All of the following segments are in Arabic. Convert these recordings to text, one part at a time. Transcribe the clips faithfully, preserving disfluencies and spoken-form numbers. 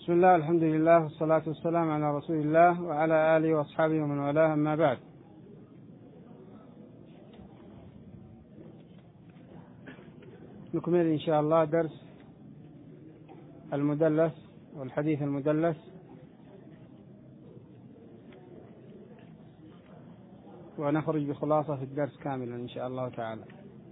بسم الله، الحمد لله، والصلاة والسلام على رسول الله وعلى آله وأصحابه ومن والاه، أما بعد. نكمل إن شاء الله درس المدلس والحديث المدلس، ونخرج بخلاصة في الدرس كاملا إن شاء الله تعالى.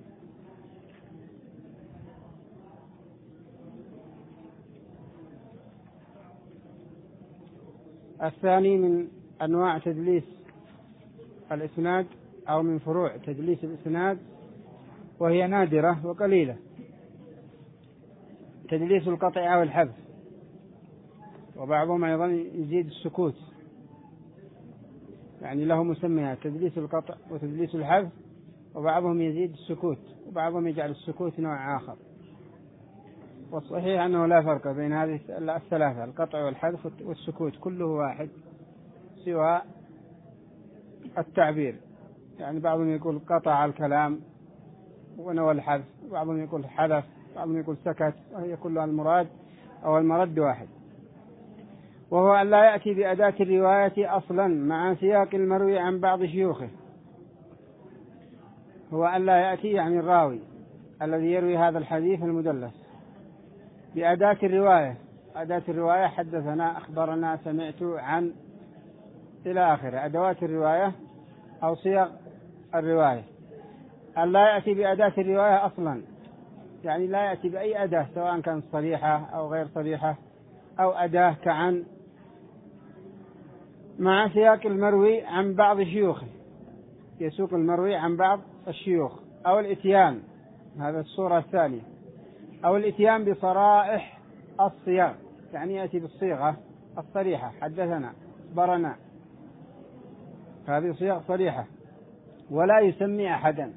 الثاني من أنواع تدليس الإسناد أو من فروع تدليس الإسناد، وهي نادرة وقليلة، تدليس القطع أو الحذف، وبعضهم أيضا يزيد السكوت، يعني له مسميات: تدليس القطع وتدليس الحذف، وبعضهم يزيد السكوت، وبعضهم يجعل السكوت نوع آخر. والصحيح أنه لا فرق بين هذه الثلاثة: القطع والحذف والسكوت، كله واحد سوى التعبير. يعني بعضهم يقول قطع الكلام ونوى الحذف، بعضهم يقول حذف، بعضهم يقول سكت، وهي كلها المراد أو المرد واحد، وهو أن لا يأتي بأداة الرواية أصلا مع سياق المروي عن بعض شيوخه. هو أن لا يأتي يعني الراوي الذي يروي هذا الحديث المدلس بأداة الرواية، أداة الرواية حدثنا، أخبرنا، سمعت، عن، إلى آخره، أدوات الرواية أو صيغ الرواية. أن لا يأتي بأداة الرواية أصلا، يعني لا يأتي بأي أداة سواء كانت صريحة أو غير صريحة أو أداة كعن، مع سياق المروي عن بعض شيوخه، يسوق المروي عن بعض الشيوخ، أو الإتيان، هذا الصورة الثانية، أو الإتيان بصرائح الصياغ، يعني يأتي بالصيغة الصريحة: حدثنا، أخبرنا، هذه صيغ صريحة، ولا يسمي أحدا.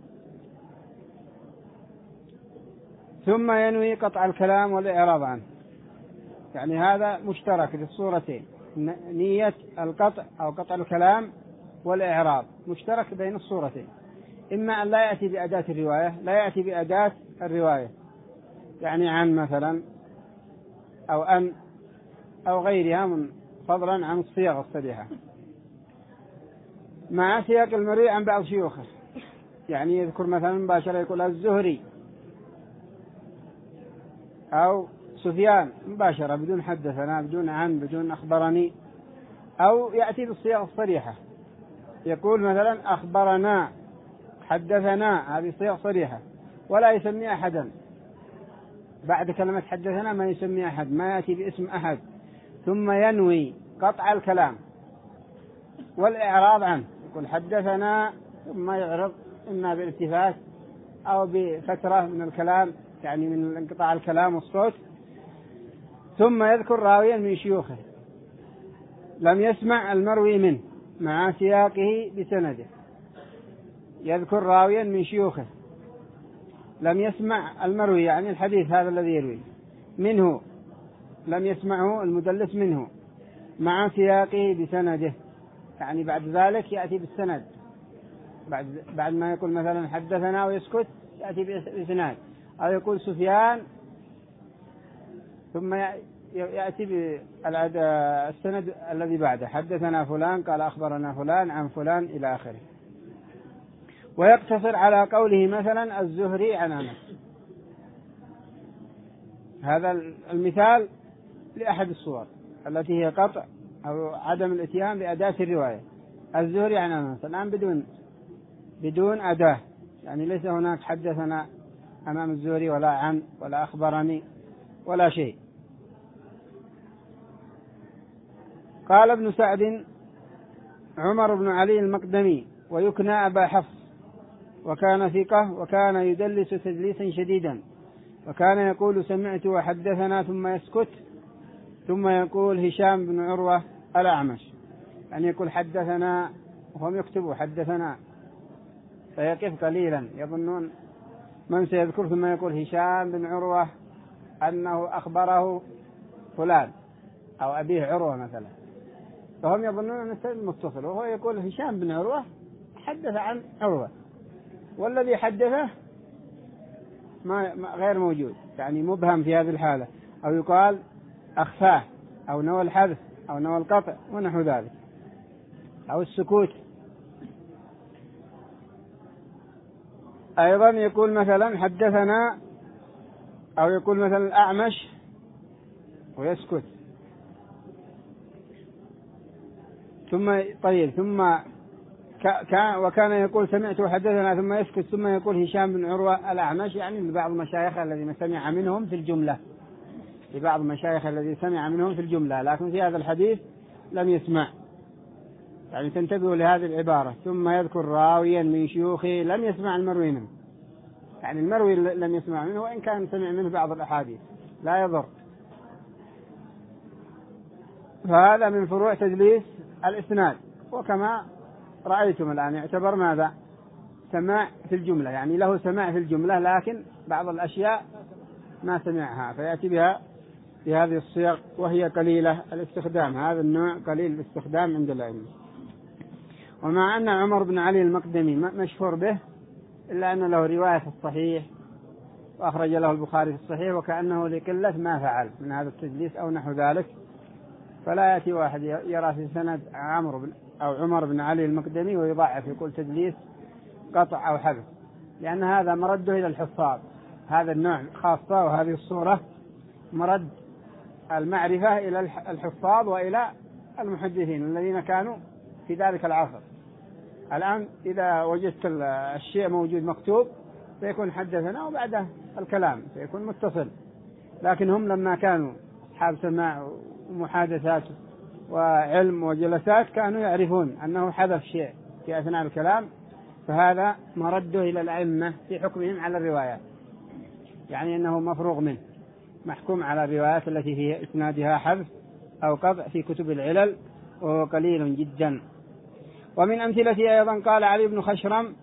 ثم ينوي قطع الكلام والإعراض عنه، يعني هذا مشترك للصورتين: نية القطع أو قطع الكلام والإعراض مشترك بين الصورتين. إما أن لا يأتي بأداة الرواية، لا يأتي بأداة الرواية، يعني عن مثلا أو أن أو غيرها، من فضلا عن الصيغ الصريحة، مع سياق المروي عن بعض شيوخه، يعني يذكر مثلا مباشرة يقول الزهري أو سفيان مباشرة بدون حدثنا، بدون عن، بدون أخبرني، أو يأتي بالصيغ الصريحة يقول مثلا أخبرنا، حدثنا، هذه صيغ صريحة، ولا يسمي أحدا بعد كلمة حدثنا، ما يسمي أحد، ما يأتي باسم أحد. ثم ينوي قطع الكلام والإعراض عنه، يقول حدثنا، ثم يعرض إما بالالتفات أو بفترة من الكلام، يعني من انقطاع الكلام والصوت، ثم يذكر راويا من شيوخه لم يسمع المروي منه مع سياقه بسنده، يذكر راويا من شيوخه لم يسمع المروي، يعني الحديث هذا الذي يروي منه، لم يسمعه المدلس منه مع سياقه بسنده، يعني بعد ذلك يأتي بالسند، بعد بعد ما يقول مثلا حدثنا ويسكت يأتي بإسناد، أو يقول سفيان ثم يأتي بالسند الذي بعده: حدثنا فلان قال أخبرنا فلان عن فلان، إلى آخره. ويقتصر على قوله مثلا الزهري عن أنس. هذا المثال لأحد الصور التي هي قطع أو عدم الاتيان بأداة الرواية: الزهري عن أنس، الآن بدون بدون أداة، يعني ليس هناك حدثنا أمام الزهري ولا عن ولا أخبرني ولا شيء. قال ابن سعد: عمر بن علي المقدمي، ويكنى أبا حفص، وكان ثقة، وكان يدلس تدليسا شديدا، وكان يقول سمعت وحدثنا ثم يسكت، ثم يقول هشام بن عروة الأعمش، يعني يقول حدثنا وهم يكتبوا حدثنا، فيقف قليلا يظنون من سيذكر، ثم يقول هشام بن عروة أنه أخبره فلان أو أبيه عروة مثلا، فهم يظنون أن السند متصل، وهو يقول هشام بن عروة حدث عن عروة، والذي حدثه ما غير موجود، يعني مبهم في هذه الحالة. أو يقال أخفاه، أو نوى الحذف أو نوى القطع ونحو ذلك، أو السكوت. أيضا يقول مثلا حدثنا، أو يقول مثلا الأعمش ويسكت، ثم طيب ثم وكان يقول سمعت وحدثنا ثم يسكت، ثم يقول هشام بن عروة الأعمش، يعني لبعض المشايخ الذين سمع منهم في الجملة، لبعض المشايخ الذي سمع منهم في الجملة، لكن في هذا الحديث لم يسمع. يعني تنتبهوا لهذه العبارة، ثم يذكر راويا من شيوخه لم يسمع المروي منه، يعني المروي لم يسمع منه وإن كان سمع منه بعض الأحاديث لا يضر. فهذا من فروع تدليس الإسناد، وكما رأيتم الآن يعتبر ماذا؟ سماع في الجملة، يعني له سماع في الجملة لكن بعض الأشياء ما سمعها فيأتي بها بهذه الصيغ، وهي قليلة الاستخدام، هذا النوع قليل الاستخدام عند العلم. ومع أن عمر بن علي المقدمي مشهور به إلا أن له رواية في الصحيح وأخرج له البخاري في الصحيح، وكأنه لقلة ما فعل من هذا التدليس أو نحو ذلك، فلا يأتي واحد يرى في سند عمرو بن أو عمر بن علي المقدمي ويضعف يقول تدليس قطع أو حذف، لأن هذا مرده إلى الحفاظ، هذا النوع خاصة وهذه الصورة مرد المعرفة إلى الحفاظ وإلى المحدثين الذين كانوا في ذلك العصر. الآن إذا وجدت الشيء موجود مكتوب سيكون حدثنا وبعده الكلام سيكون متصل، لكن هم لما كانوا أصحاب سماع ومحادثات وعلم وجلسات كانوا يعرفون أنه حذف شيء في أثناء الكلام، فهذا مرده إلى الأئمة في حكمهم على الروايات، يعني أنه مفروغ منه، محكوم على الروايات التي في إسنادها حذف أو قطع في كتب العلل، وهو قليل جدا. ومن أمثلته أيضا قال علي بن خشرم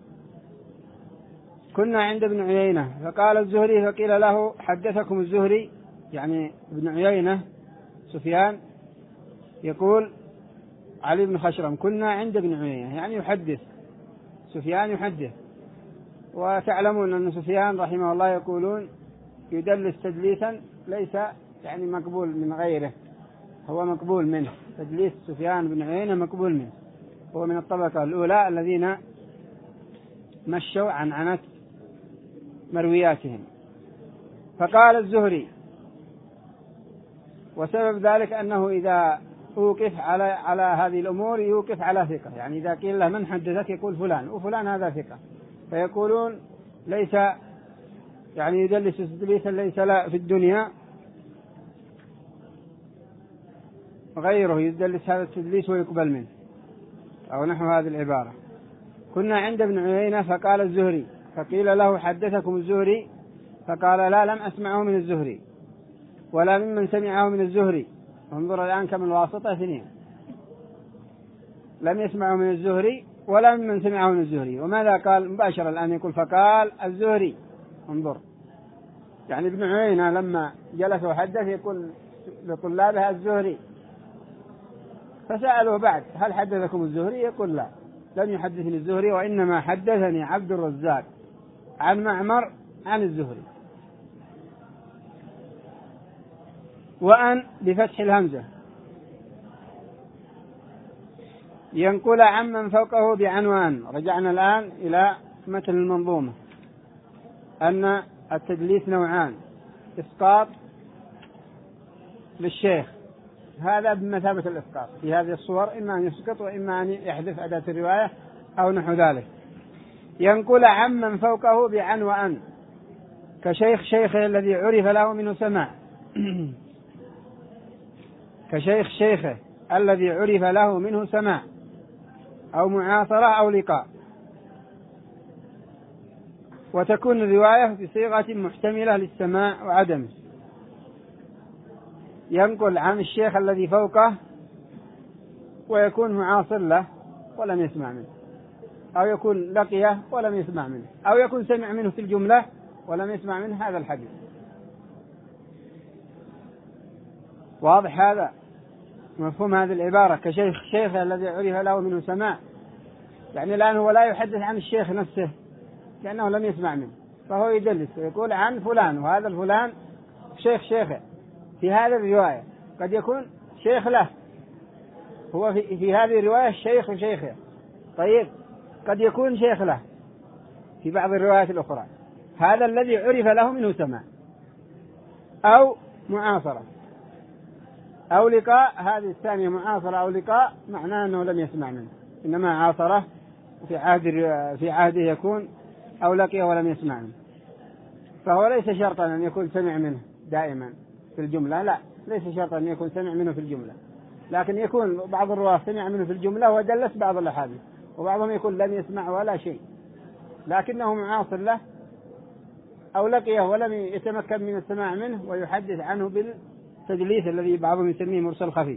كنا عند ابن عيينة فقال الزهري فقيل له حدثكم الزهري، يعني ابن عيينة سفيان يقول علي بن خشرم كنا عند ابن عيينة، يعني يحدث، سفيان يحدث. وتعلمون أن سفيان رحمه الله يقولون يدلس تدليسا ليس يعني مقبول من غيره، هو مقبول منه، تدليس سفيان بن عيينة مقبول منه، هو من الطبقة الأولى الذين مشوا عن عنة مروياتهم. فقال الزهري، وسبب ذلك أنه إذا يوقف على على هذه الأمور يوقف على ثقة، يعني إذا قيل له من حدثك يقول فلان، وفلان هذا ثقة، فيقولون ليس يعني يدلس تدليسا ليس لا في الدنيا غيره يدلس هذا التدليس ويقبل منه، أو نحو هذه العبارة. كنا عند ابن عيينة فقال الزهري فقيل له حدثكم الزهري فقال لا لم أسمعه من الزهري ولا ممن سمعه من الزهري. انظر الآن كم الواسطة اثنين، لم يسمعه من الزهري ولا ممن سمعه من الزهري. وماذا قال مباشرة الآن؟ يقول فقال الزهري. انظر، يعني ابن عيينة لما جلس وحدث يقول لطلابه الزهري، فسألوه بعد هل حدثكم الزهري؟ يقول لا لم يحدثني الزهري، وإنما حدثني عبد الرزاق عن معمر عن الزهري. وأن بفتح الهمزة ينقل عمن فوقه بعنوان. رجعنا الآن إلى متن المنظومة أن التدليس نوعان، إسقاط للشيخ، هذا بمثابة الإسقاط في هذه الصور، إما أن يسقط وإما أن يحذف أداة الرواية أو نحو ذلك. ينقل عمن فوقه بعن وأن كشيخ شيخه الذي عرف له منه سماع كشيخ شيخه الذي عرف له منه سماع أو معاصرة أو لقاء. وتكون الرواية بصيغة محتملة للسماع وعدمه. ينقل عن الشيخ الذي فوقه ويكون معاصر له ولم يسمع منه، أو يكون لقيه ولم يسمع منه، أو يكون سمع منه في الجملة ولم يسمع منه هذا الحديث. واضح هذا؟ مفهوم هذه العبارة كشيخ شيخ الذي عرف له منه سماع، يعني الآن هو لا يحدث عن الشيخ نفسه لأنه لم يسمع منه، فهو يدلس ويقول عن فلان، وهذا الفلان شيخ شيخه في هذا الرواية. قد يكون شيخ له، هو في, في هذه الرواية شيخ شيخه. طيب قد يكون شيخ له في بعض الروايات الأخرى، هذا الذي عرف له منه سماع، أو معاصرة أو لقاء. هذه الثانية معاصرة أو لقاء معناه أنه لم يسمع منه، إنما عاصرة في عهد في عهده يكون، أو لقيه ولم يسمع منه. فهو ليس شرطا أن يكون سمع منه دائما في الجملة، لا، ليس شرطا أن يكون سمع منه في الجملة، لكن يكون بعض الرواة سمع منه في الجملة ودلس بعض الأحاديث، وبعضهم يكون لم يسمع ولا شيء لكنه معاصر له، أو لقيه ولم يتمكن من السماع منه ويحدث عنه بالتدليس الذي بعضهم يسميه مرسل خفي.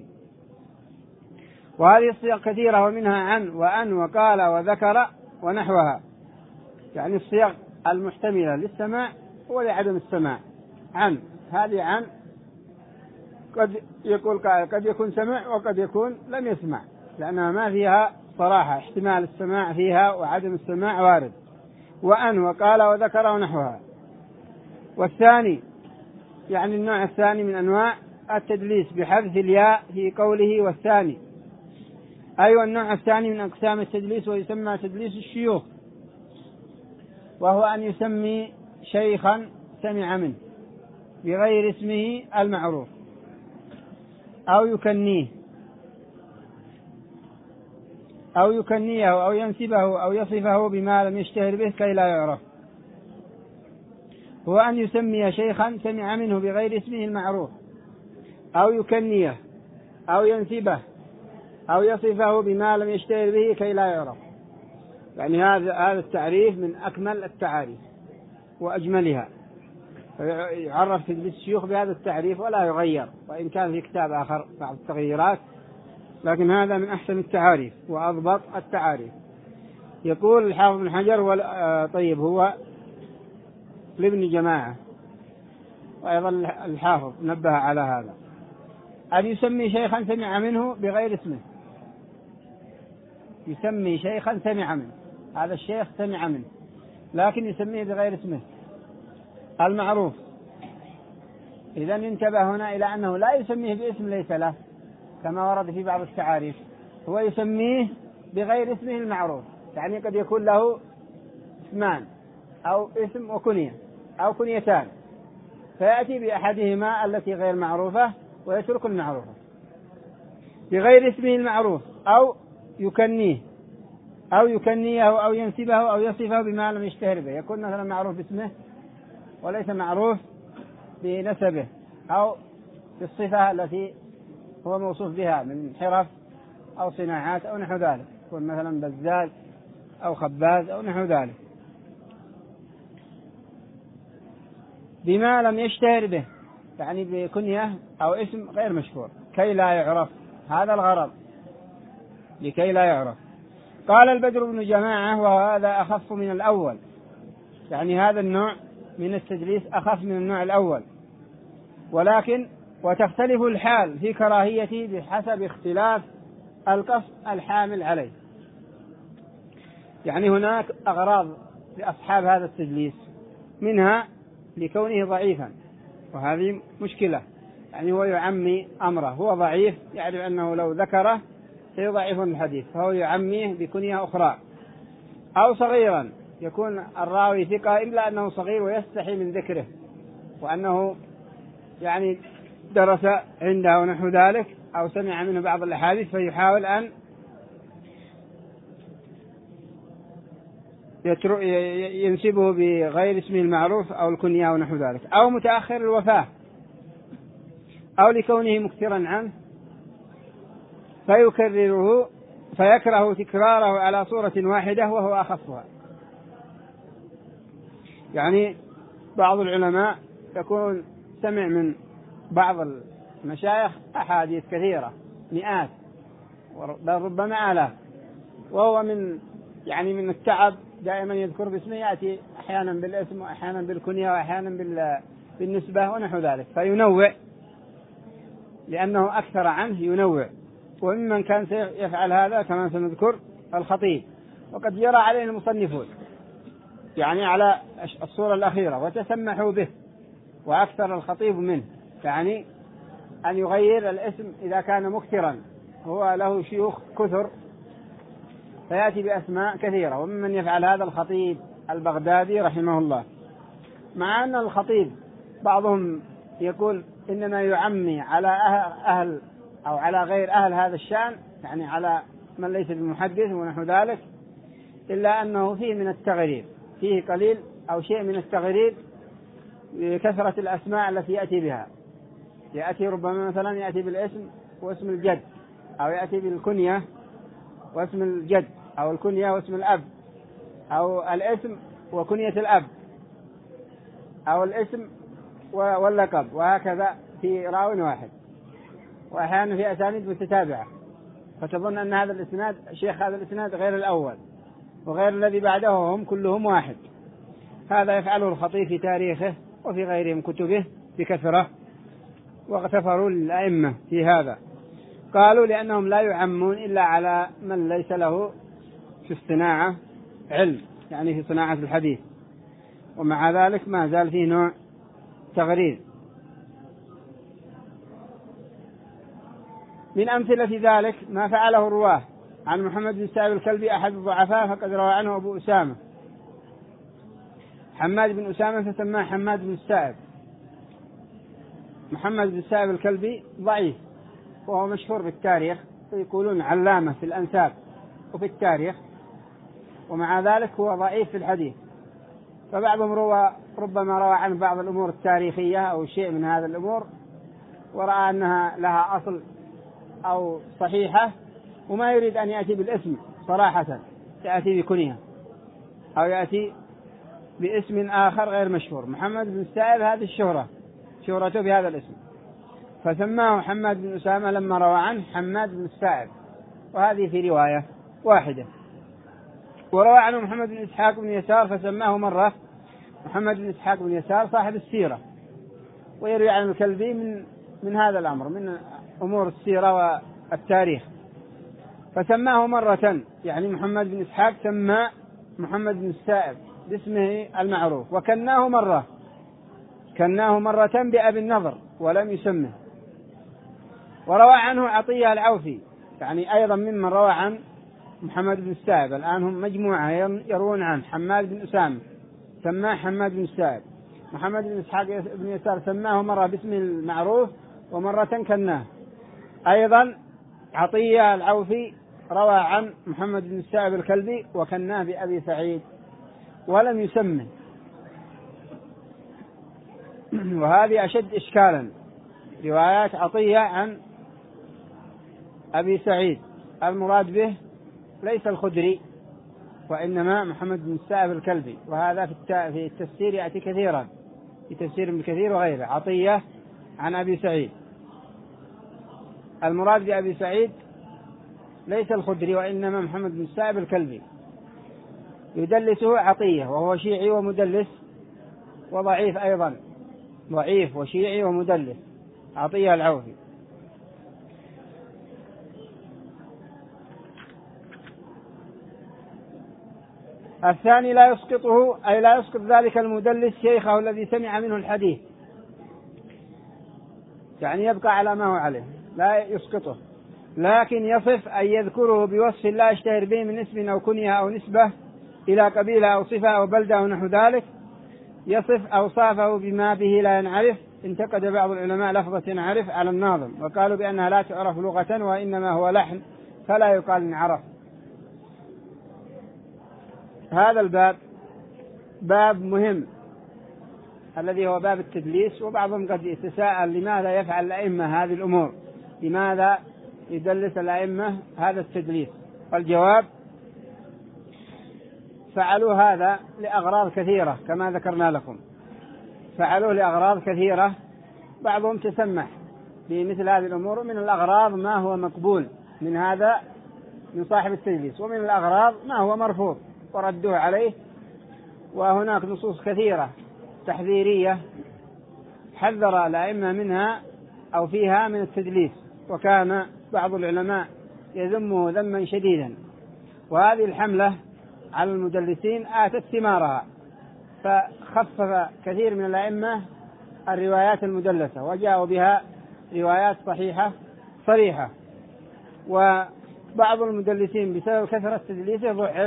وهذه الصيغ كثيرة، ومنها عن وأن وقال وذكر ونحوها، يعني الصيغ المحتملة للسماع ولعدم السماع. عن، هذه عن قد يقول قد يكون سمع وقد يكون لم يسمع، لأنها ما فيها صراحة، احتمال السماع فيها وعدم السماع وارد. وأن وقال وذكر ونحوها. والثاني يعني النوع الثاني من أنواع التدليس بحذف الياء في قوله والثاني، أيوة النوع الثاني من أقسام التدليس، ويسمى تدليس الشيوخ، وهو أن يسمي شيخا سمع منه بغير اسمه المعروف، أو يكنيه أو يكنيه أو ينسبه أو يصفه بما لم يشتهر به كي لا يعرف. هو أن يسمي شيخا سمع منه بغير اسمه المعروف، أو يكنيه أو ينسبه أو يصفه بما لم يشتهر به كي لا يعرف. يعني هذا هذا التعريف من أكمل التعاريف وأجملها، يعرف تدليس الشيوخ بهذا التعريف ولا يغير، وإن كان في كتاب آخر بعض التغييرات، لكن هذا من أحسن التعاريف وأضبط التعاريف. يقول الحافظ بن حجر طيب هو لابن جماعة، وأيضا الحافظ نبه على هذا، أن يسمي شيخا سمع منه بغير اسمه، يسمي شيخا سمع منه، هذا الشيخ سمع منه لكن يسميه بغير اسمه المعروف. إذا انتبه هنا إلى أنه لا يسميه باسم ليس له كما ورد في بعض التعاريف، هو يسميه بغير اسمه المعروف، يعني قد يكون له اسمان أو اسم وكنية أو كنيتان، فيأتي بأحدهما التي غير معروفة ويترك المعروفة بغير اسمه المعروف، أو يكنيه أو يكنيه أو ينسبه أو يصفه بما لم يشتهر به، يكون مثلا معروف باسمه وليس معروف بنسبه أو بالصفة التي هو موصوف بها من حرف أو صناعات أو نحو ذلك، يكون مثلا بزاز أو خباز أو نحو ذلك، بما لم يشتهر به، يعني بكنية أو اسم غير مشهور كي لا يعرف، هذا الغرض لكي لا يعرف. قال البدر بن جماعة وهذا أخف من الأول، يعني هذا النوع من التدليس أخف من النوع الأول، ولكن وتختلف الحال في كراهيته بحسب اختلاف القصد الحامل عليه. يعني هناك أغراض لأصحاب هذا التدليس، منها لكونه ضعيفا، وهذه مشكلة، يعني هو يعمي أمره، هو ضعيف يعرف أنه لو ذكره سيضعف الحديث فهو يعميه بكنية أخرى، أو صغيرا يكون الراوي ثقة إلا أنه صغير ويستحي من ذكره وأنه يعني درس عنده ونحو ذلك أو سمع منه بعض الأحاديث، فيحاول أن ينسبه بغير اسمه المعروف أو الكنية ونحو ذلك، أو متأخر الوفاة، أو لكونه مكثرا عنه فيكرره فيكره تكراره على صورة واحدة وهو أخفها. يعني بعض العلماء يكون سمع من بعض المشايخ أحاديث كثيرة مئات بل ربما آلاف، وهو من يعني من التعب دائما يذكر باسمه، يأتي أحيانا بالاسم وأحيانا بالكنية وأحيانا بالنسبة ونحو ذلك، فينوع لأنه أكثر عنه ينوع. وممن كان سيفعل هذا كما سنذكر الخطيب، وقد جرى عليه المصنفون يعني على الصورة الأخيرة وتسمحوا به، وأكثر الخطيب منه، يعني أن يغير الاسم إذا كان مكثرا، هو له شيوخ كثر فيأتي بأسماء كثيرة، وممن يفعل هذا الخطيب البغدادي رحمه الله. مع أن الخطيب بعضهم يقول إنما يعمي على أهل أو على غير أهل هذا الشأن، يعني على من ليس بمحدث ونحو ذلك، إلا أنه فيه من التغرير، فيه قليل أو شيء من التغرير بكثرة الأسماء التي يأتي بها. يأتي ربما مثلا يأتي بالاسم واسم الجد، أو يأتي بالكنية واسم الجد، أو الكنية واسم الأب، أو الاسم وكنية الأب، أو الاسم واللقب، وهكذا في راو واحد، وأحيانا في أسانيد متتابعة، فتظن أن هذا الإسناد شيخ هذا الإسناد غير الأول وغير الذي بعده، هم كلهم واحد. هذا يفعله الخطيب في تاريخه وفي غيره من كتبه بكثرة، واغتفروا للأئمة في هذا. قالوا لأنهم لا يعمون إلا على من ليس له في الصناعة علم، يعني في صناعة الحديث، ومع ذلك ما زال فيه نوع تغرير. من أمثلة ذلك ما فعله الرواه عن محمد بن السائب الكلبي أحد الضعفاء، فقد روى عنه أبو أسامة حماد بن أسامة فسماه حماد بن السائب. محمد بن السائب الكلبي ضعيف، وهو مشهور بالتاريخ، ويقولون علامة في الأنساب وفي التاريخ، ومع ذلك هو ضعيف في الحديث. فبعضهم روى ربما روى عن بعض الأمور التاريخية أو شيء من هذا الأمور، ورأى أنها لها أصل أو صحيحة، وما يريد أن يأتي بالاسم صراحة، يأتي بكنية أو يأتي باسم آخر غير مشهور. محمد بن السائب هذه الشهرة، شهرته بهذا الاسم، فسماه حماد بن أسامة لما روى عنه حماد بن السائب، وهذه في رواية واحدة. وروى عنه محمد بن إسحاق بن يسار فسماه مرة محمد بن إسحاق بن يسار صاحب السيرة، ويروي عن الكلبي من من هذا الأمر، من أمور السيرة والتاريخ، فسماه مرة، يعني محمد بن إسحاق سمى محمد بن السائب باسمه المعروف، وكناه مرة كناه مرة بأبي النضر ولم يسمه. وروى عنه عطية العوفي، يعني أيضا ممن روى عن محمد بن السائب. الآن هم مجموعة يروون عن حماد بن أسامة سماه حماد بن السائب. محمد بن إسحاق بن يسار سماه مرة باسم المعروف ومرة كناه. أيضا عطية العوفي روى عن محمد بن السائب الكلبي وكناه بأبي سعيد ولم يسمه، وهذه أشد إشكالا. روايات عطية عن أبي سعيد المراد به ليس الخدري، وإنما محمد بن السائب الكلبي، وهذا في التفسير يأتي كثيرا في تفسير ابن كثير وغيره. عطية عن أبي سعيد، المراد بأبي سعيد ليس الخدري وإنما محمد بن السائب الكلبي. يدلسه عطية وهو شيعي ومدلس وضعيف أيضا، ضعيف وشيعي ومدلس، عطية العوفي. الثاني لا يسقطه، أي لا يسقط ذلك المدلس شيخه الذي سمع منه الحديث، يعني يبقى على ما هو عليه لا يسقطه، لكن يصف أن يذكره بوصف لا يشتهر به من اسم أو كنية أو نسبة إلى قبيلة أو صفة أو بلدة أو نحو ذلك، يصف أوصافه بما به لا ينعرف. انتقد بعض العلماء لفظة ينعرف على الناظم، وقالوا بأنها لا تعرف لغة وإنما هو لحن فلا يقال انعرف. هذا الباب باب مهم الذي هو باب التدليس، وبعضهم قد يتساءل لماذا يفعل الأئمة هذه الأمور، لماذا يدلس الأئمة هذا التدليس؟ والجواب فعلوا هذا لأغراض كثيرة كما ذكرنا لكم، فعلوه لأغراض كثيرة، بعضهم تسمح بمثل هذه الأمور. من الأغراض ما هو مقبول من هذا من صاحب التدليس، ومن الأغراض ما هو مرفوض وردوه عليه. وهناك نصوص كثيرة تحذيرية حذر الأئمة منها أو فيها من التدليس، وكان بعض العلماء يذمه ذما شديدا. وهذه الحملة على المدلسين آتت ثمارها، فخفف كثير من الأئمة الروايات المدلسة وجاءوا بها روايات صحيحة صريحة. وبعض المدلسين بسبب كثرة تدليسه ضعف.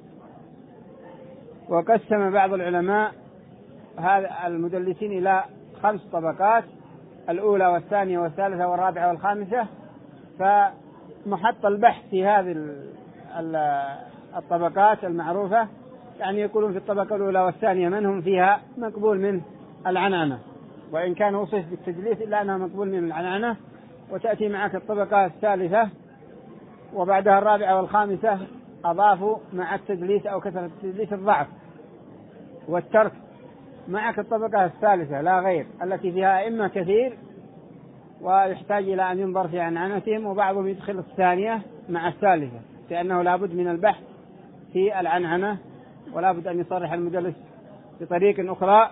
وقسم بعض العلماء هذا المدلسين إلى خمس طبقات: الأولى والثانية والثالثة والرابعة والخامسة. فمحط البحث في هذه الطبقات المعروفة، يعني يقولون في الطبقة الأولى والثانية من هم فيها مقبول من العنعنة، وإن كان وصف بالتدليس إلا أنه مقبول من العنعنة. وتأتي معك الطبقة الثالثة وبعدها الرابعة والخامسة، أضافوا مع التدليس أو كثرة التدليس الضعف والترك. معك الطبقة الثالثة لا غير، التي فيها أئمة كثير ويحتاج إلى أن ينظر في عنعنتهم، وبعضهم يدخل الثانية مع الثالثة، لأنه لابد من البحث في العنعنة ولا بد أن يصرح المدلس بطريق أخرى.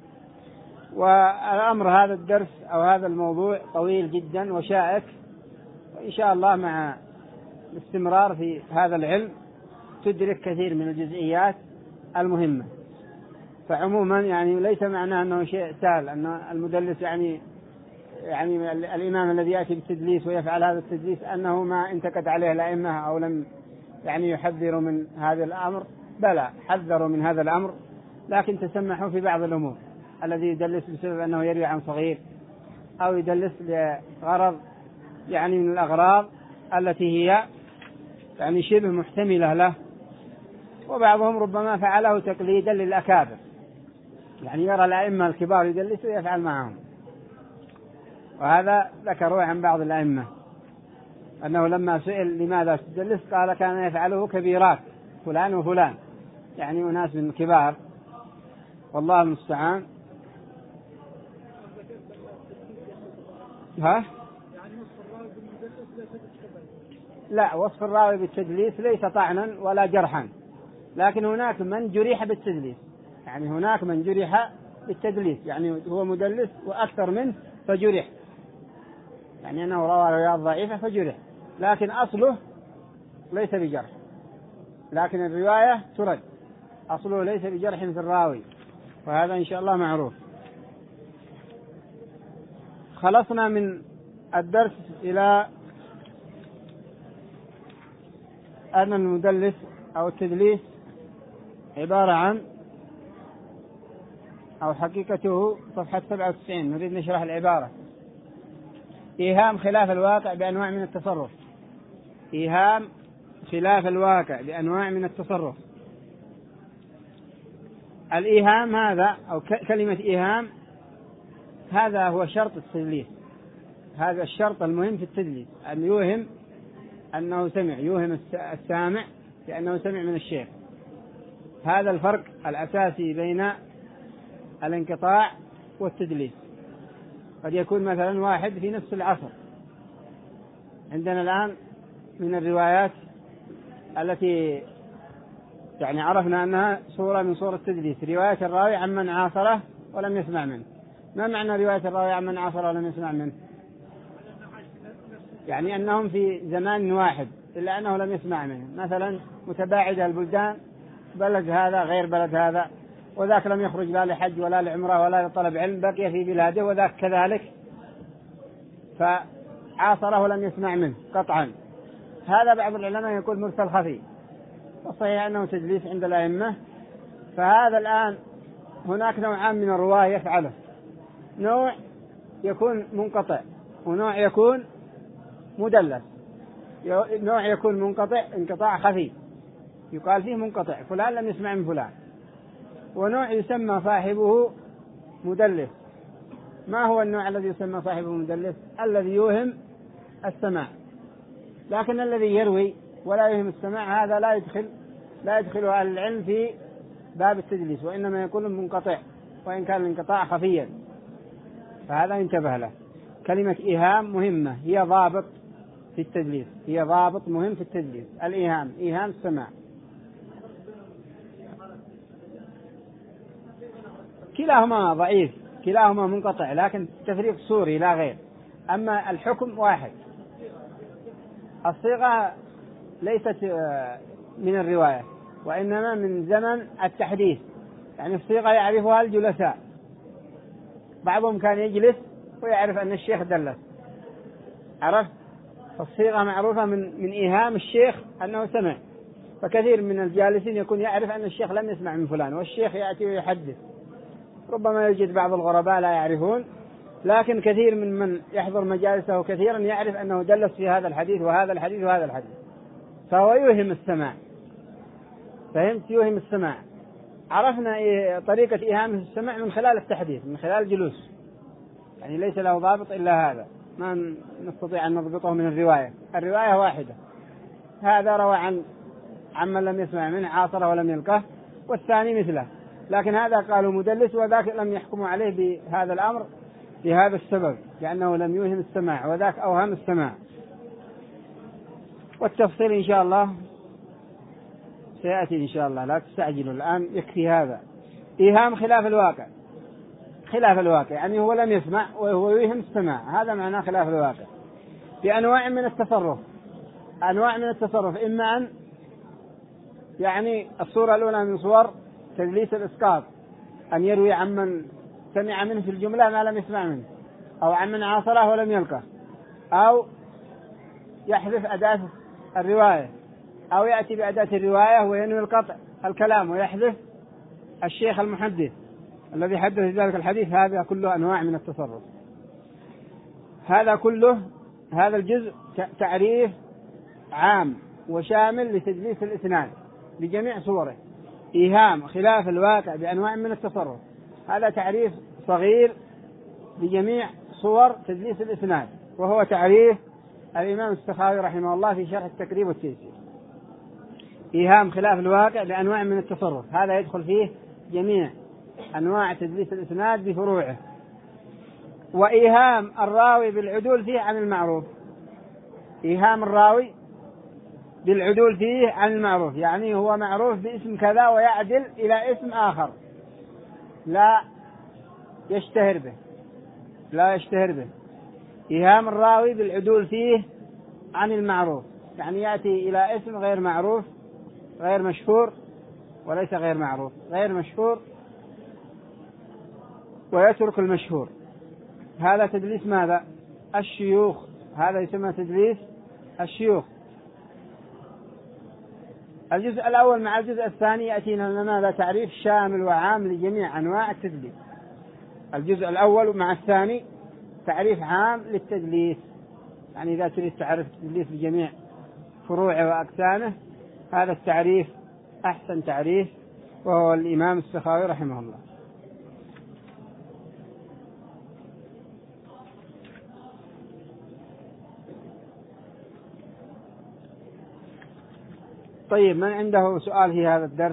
والأمر هذا الدرس أو هذا الموضوع طويل جدا وشائك، وإن شاء الله مع الاستمرار في هذا العلم تدرك كثير من الجزئيات المهمة. فعموما يعني ليس معناه أنه شيء سهل أن المدلس يعني يعني الإمام الذي يأتي بالتدليس ويفعل هذا التدليس أنه ما انتقد عليه الأئمة أو لم يعني يحذروا من هذا الأمر. بلى، حذروا من هذا الأمر، لكن تسمحوا في بعض الأمور. الذي يدلس بسبب أنه يروي عن صغير، أو يدلس لغرض يعني من الأغراض التي هي يعني شبه محتملة له. وبعضهم ربما فعله تقليدا للأكابر، يعني يرى الأئمة الكبار يدلس ويفعل معهم. وهذا ذكروا عن بعض الأئمة أنه لما سئل لماذا تدلس قال كان يفعله كبيرات فلان وفلان، يعني أناس من كبار، والله المستعان. ها؟ لا، وصف الراوي بالتدليس ليس طعنا ولا جرحا، لكن هناك من جرح بالتدليس، يعني هناك من جرح بالتدليس، يعني هو مدلس وأكثر منه فجرح، يعني أنه روى روايات ضعيفة فجرح، لكن أصله ليس بجرح، لكن الرواية ترد، أصله ليس بجرح في الراوي، وهذا إن شاء الله معروف. خلصنا من الدرس إلى أن المدلس أو التدليس عبارة عن أو حقيقته صفحة سبعة وتسعين. نريد نشرح العبارة: إيهام خلاف الواقع بأنواع من التصرف. إيهام خلاف الواقع بأنواع من التصرف. الإيهام هذا أو كلمة إيهام هذا هو شرط التدليس، هذا الشرط المهم في التدليس، أن يوهم أنه سمع، يوهم السامع لأنه سمع من الشيخ. هذا الفرق الأساسي بين الانقطاع والتدليس. قد يكون مثلا واحد في نفس العصر، عندنا الآن من الروايات التي يعني عرفنا أنها صورة من صور التدليس رواية الراوي عمن عاصره ولم يسمع منه. ما معنى رواية الراوي عمن عاصره ولم يسمع منه؟ يعني أنهم في زمان واحد إلا أنه لم يسمع منه، مثلا متباعد البلدان، بلد هذا غير بلد هذا، وذاك لم يخرج لا لحج ولا لعمرة ولا لطلب علم، بقي في بلاده، وذاك كذلك، فعاصره ولم يسمع منه قطعا. هذا بعض العلماء يقول مرسل خفي، والصحيح أنه تدليس عند الأئمة. فهذا الآن هناك نوعان من الرواة يفعله، نوع يكون منقطع ونوع يكون مدلس. نوع يكون منقطع انقطاع خفي يقال فيه منقطع، فلان لم يسمع من فلان، ونوع يسمى صاحبه مدلس. ما هو النوع الذي يسمى صاحبه مدلس؟ الذي يوهم السماع، لكن الذي يروي ولا يوهم السماع هذا لا يدخل لا يدخل أهل العلم في باب التدليس، وإنما يكون منقطع وإن كان الانقطاع خفيا، فهذا ينتبه له. كلمة إيهام مهمة، هي ضابط في التدليس، هي ضابط مهم في التدليس. الإيهام إيهام السماع. كلاهما ضعيف، كلاهما منقطع، لكن تفريق صوري لا غير. أما الحكم واحد. الصيغة ليست من الرواية، وإنما من زمن التحديث، يعني الصيغة يعرفها الجلساء، بعضهم كان يجلس ويعرف أن الشيخ دلس، عرفت؟ الصيغة معروفة من من إيهام الشيخ أنه سمع. فكثير من الجالسين يكون يعرف أن الشيخ لم يسمع من فلان، والشيخ يأتي ويحدث. ربما يوجد بعض الغرباء لا يعرفون، لكن كثير من من يحضر مجالسه كثيرا يعرف أنه دلس في هذا الحديث وهذا الحديث وهذا الحديث، فهو يوهم السماع. فهمت؟ يوهم السماع. عرفنا إيه طريقة إيهام السماع؟ من خلال التحديث، من خلال الجلوس، يعني ليس له ضابط إلا هذا، ما نستطيع أن نضبطه من الرواية. الرواية واحدة، هذا روى عن عمن لم يسمع منه عاصره ولم يلقه، والثاني مثله، لكن هذا قالوا مدلس وذاك لم يحكموا عليه بهذا الأمر بهذا السبب، لأنه لم يوهم السماع وذاك أوهم السماع. والتفصيل إن شاء الله سيأتي إن شاء الله، لا تستعجلوا الآن، يكفي هذا. إيهام خلاف الواقع، خلاف الواقع يعني هو لم يسمع وهو يوهم السماع، هذا معناه خلاف الواقع بأنواع من التصرف. أنواع من التصرف، إما أن يعني الصورة الأولى من صور تدليس الإسقاط، أن يروي عمن سمع منه في الجملة ما لم يسمع منه، أو عمن عاصره ولم يلقه، أو يحذف أداة الرواية، أو يأتي بأداة الرواية وينوي القطع الكلام ويحذف الشيخ المحدث الذي حدث ذلك الحديث. هذا كله أنواع من التصرف. هذا كله، هذا الجزء تعريف عام وشامل لتدليس الإسناد بجميع صوره. إيهام خلاف الواقع بأنواع من التصرف، هذا تعريف صغير لجميع صور تدليس الإسناد، وهو تعريف الإمام السخاوي رحمه الله في شرح التقريب والتيسير. إيهام خلاف الواقع بأنواع من التصرف، هذا يدخل فيه جميع أنواع تدليس الإسناد بفروعه. وإيهام الراوي بالعدول فيه عن المعروف، إيهام الراوي بالعدول فيه عن المعروف، يعني هو معروف باسم كذا ويعدل إلى اسم آخر لا يشتهر به، لا يشتهر به. إيهام الراوي بالعدول فيه عن المعروف، يعني يأتي إلى اسم غير معروف، غير مشهور، وليس غير معروف، غير مشهور ويترك المشهور. هذا تدليس ماذا؟ الشيوخ، هذا يسمى تدليس الشيوخ. الجزء الأول مع الجزء الثاني يأتينا لنا هذا تعريف شامل وعام لجميع أنواع التدليس. الجزء الأول مع الثاني تعريف عام للتدليس، يعني إذا تريد تعرف التدليس بجميع فروعه وأقسامه، هذا التعريف أحسن تعريف، وهو الإمام السخاوي رحمه الله. طيب، من عنده سؤال في هذا الدرس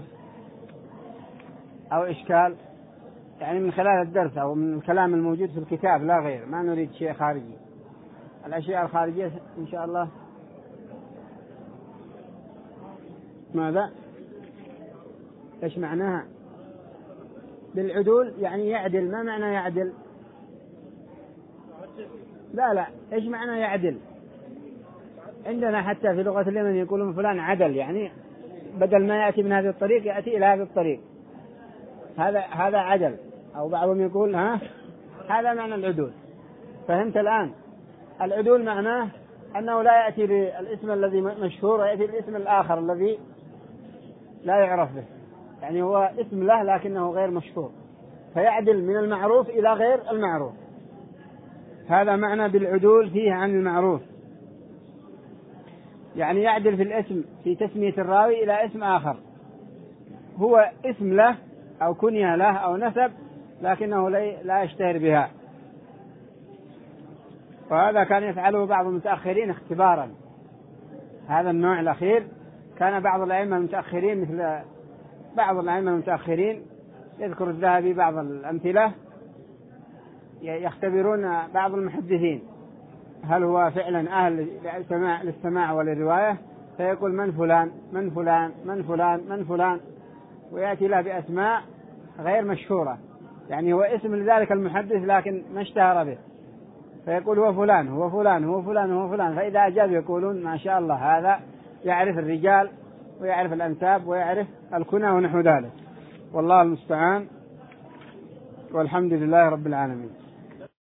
أو إشكال؟ يعني من خلال الدرس أو من الكلام الموجود في الكتاب لا غير، ما نريد شيء خارجي. الأشياء الخارجية إن شاء الله ماذا؟ إيش معناها؟ بالعدول يعني يعدل. ما معنى يعدل؟ لا لا، إيش معنى يعدل؟ عندنا حتى في لغة اليمن يقولون فلان عدل، يعني بدل ما يأتي من هذه الطريق يأتي إلى هذه الطريق، هذا هذا عدل. أو بعضهم يقول ها هذا معنى العدول. فهمت الآن؟ العدول معناه أنه لا يأتي بالاسم الذي مشهور ويأتي بالاسم الآخر الذي لا يعرف به، يعني هو اسم له لكنه غير مشهور، فيعدل من المعروف إلى غير المعروف. هذا معنى بالعدول فيه عن المعروف، يعني يعدل في الاسم في تسمية الراوي إلى اسم آخر هو اسم له أو كنية له أو نسب، لكنه لا يشتهر بها. وهذا كان يفعله بعض المتأخرين اختبارا. هذا النوع الأخير كان بعض الأئمة المتأخرين مثل بعض الأئمة المتأخرين يذكر الذهبي بعض الأمثلة، يختبرون بعض المحدثين هل هو فعلا أهل للسماع وللرواية، فيقول من فلان من فلان من فلان من فلان، ويأتي له بأسماء غير مشهورة، يعني هو اسم لذلك المحدث لكن ما اشتهر به، فيقول هو فلان هو فلان هو فلان هو فلان. فإذا أجاب يقولون ما شاء الله هذا يعرف الرجال ويعرف الأنساب ويعرف الكنى ونحو ذلك. والله المستعان، والحمد لله رب العالمين.